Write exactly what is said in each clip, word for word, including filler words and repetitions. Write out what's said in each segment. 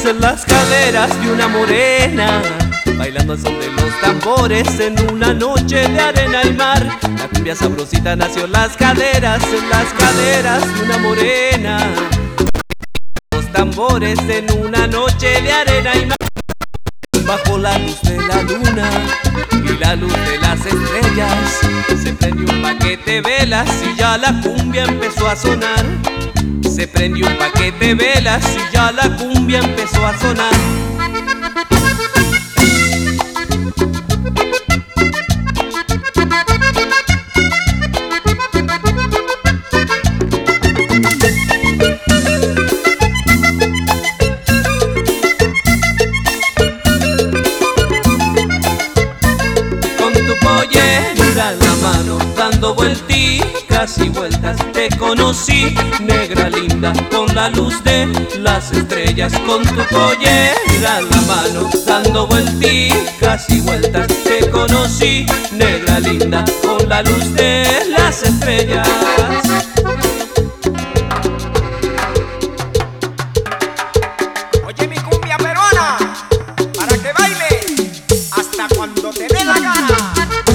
en las caderas de una morena, bailando al son de los tambores en una noche de arena y mar. La cumbia sabrosita nació en las caderas, en las caderas de una morena, los tambores en una noche de arena y mar. Bajo la luz de la luna y la luz de las estrellas, se prendió un paquete de velas y ya la cumbia empezó a sonar. Se prendió un paquete de velas y ya la cumbia empezó a sonar. En la mano, dando vuelticas y vueltas, te conocí, negra linda, con la luz de las estrellas. Con tu pollera en la mano, dando vuelticas y vueltas, te conocí, negra linda, con la luz de las estrellas. Oye, mi cumbia peruana, para que baile hasta cuando te dé la gana.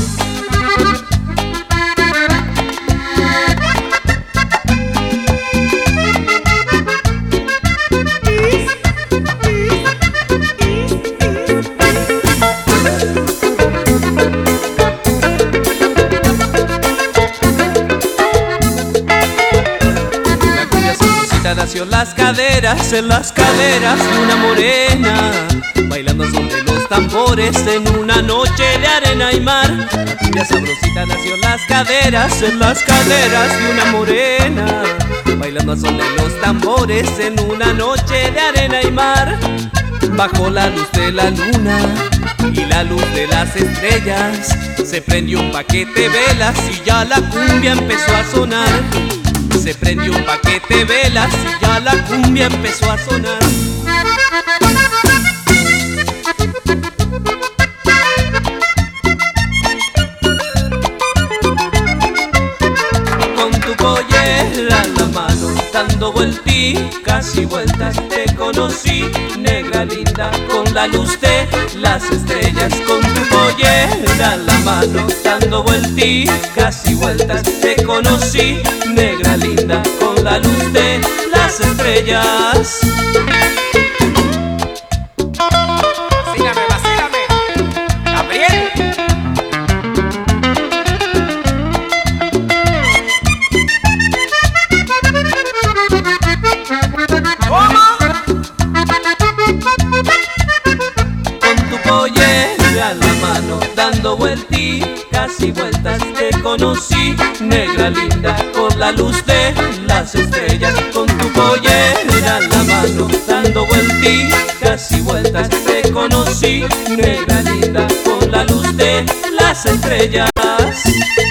Nació en las caderas, en las caderas de una morena, bailando sobre los tambores en una noche de arena y mar. La cumbia sabrosita nació en las caderas, en las caderas de una morena, bailando sobre los tambores en una noche de arena y mar. Bajo la luz de la luna y la luz de las estrellas, se prendió un paquete de velas y ya la cumbia empezó a sonar. Se prendió un paquete de velas y ya la cumbia empezó a sonar. Con tu pollera en la mano, dando vuelticas y vueltas, te conocí, negra linda, con la luz de las estrellas. Con tu pollera en la mano, dando vuelticas y vueltas, te conocí, negra linda, con la luz de las estrellas. Vacílame, vacílame, Gabriel. ¿Cómo? Con tu pollera en la mano, dando vuelticas y vueltas, te conocí, negra linda, con la luz de las estrellas. Con tu pollera en la mano, dando vuelticas y vueltas, te conocí, negra linda, con la luz de las estrellas.